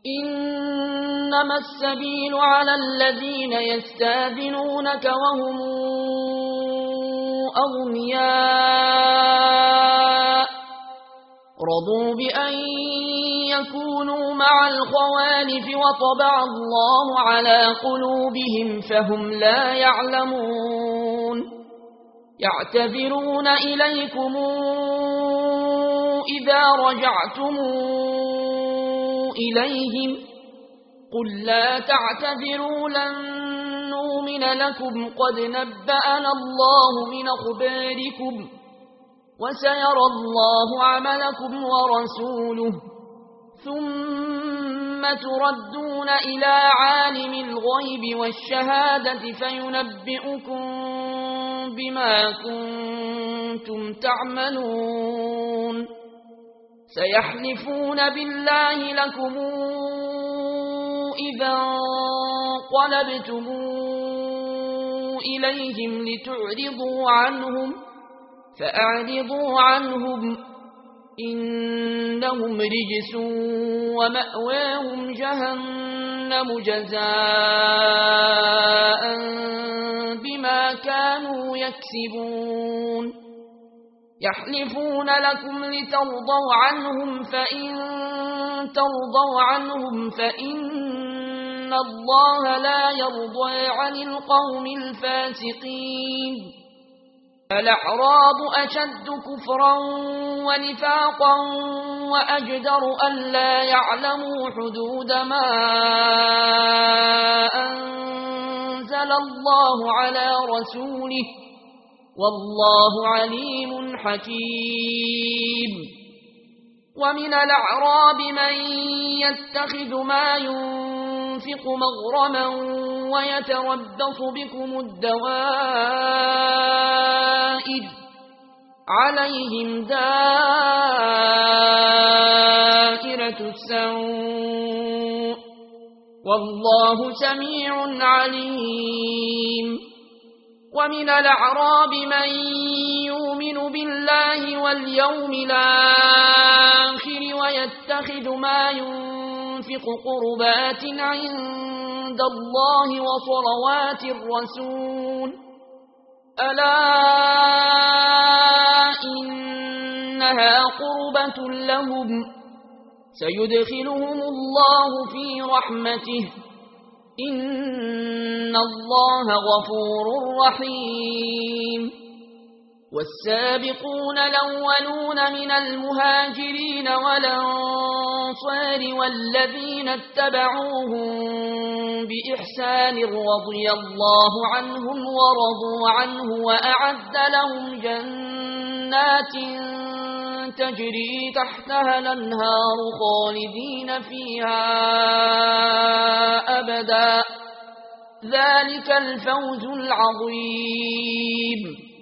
إنما السبيل على الذين يستاذنونك وهم أغنياء رضوا بأن يكونوا مع الخوالف وطبع الله على قلوبهم فهم لا يعلمون يعتذرون إليكم إذا رجعتم إليهم قل لا تعتذروا لن نؤمن لكم قد نبأنا الله من أخباركم وسيرى الله عملكم ورسوله ثم تردون إلى عالم الغيب والشهادة فينبئكم بما كنتم تعملون سيحلفون بالله لكم إذا انقلبتم إليهم لتعرضوا عنهم فأعرضوا عنهم إنهم رجس ومأواهم جهنم جزاء بما كانوا يكسبون يحلفون لكم لترضوا عنهم فإن ترضوا عنهم فإن الله لا يرضى عن القوم الفاسقين الأعراب أشد كفرا ونفاقا وأجدر ألا يعلموا حدود ما أنزل الله على رسوله والله عليم حكيم ومن الأعراب من يتخذ ما ينفق مغرما ويتربص بكم الدوائر عليهم دائرة السوء والله سميع عليم ومن الأعراب من يؤمن بالله واليوم الآخر ويتخذ ما ينفق قربات عند الله وصلوات الرسول ألا إنها قربة لهم سيدخلهم الله في رحمته إن الله غفور رحيم والسابقون الأولون من المهاجرين والأنصار والذين اتبعوهم بإحسان رضي الله عنهم ورضوا عنه وأعد لهم جنات تجري تحتها الأنهار خالدين فيها أبدا ذلك الفوز العظيم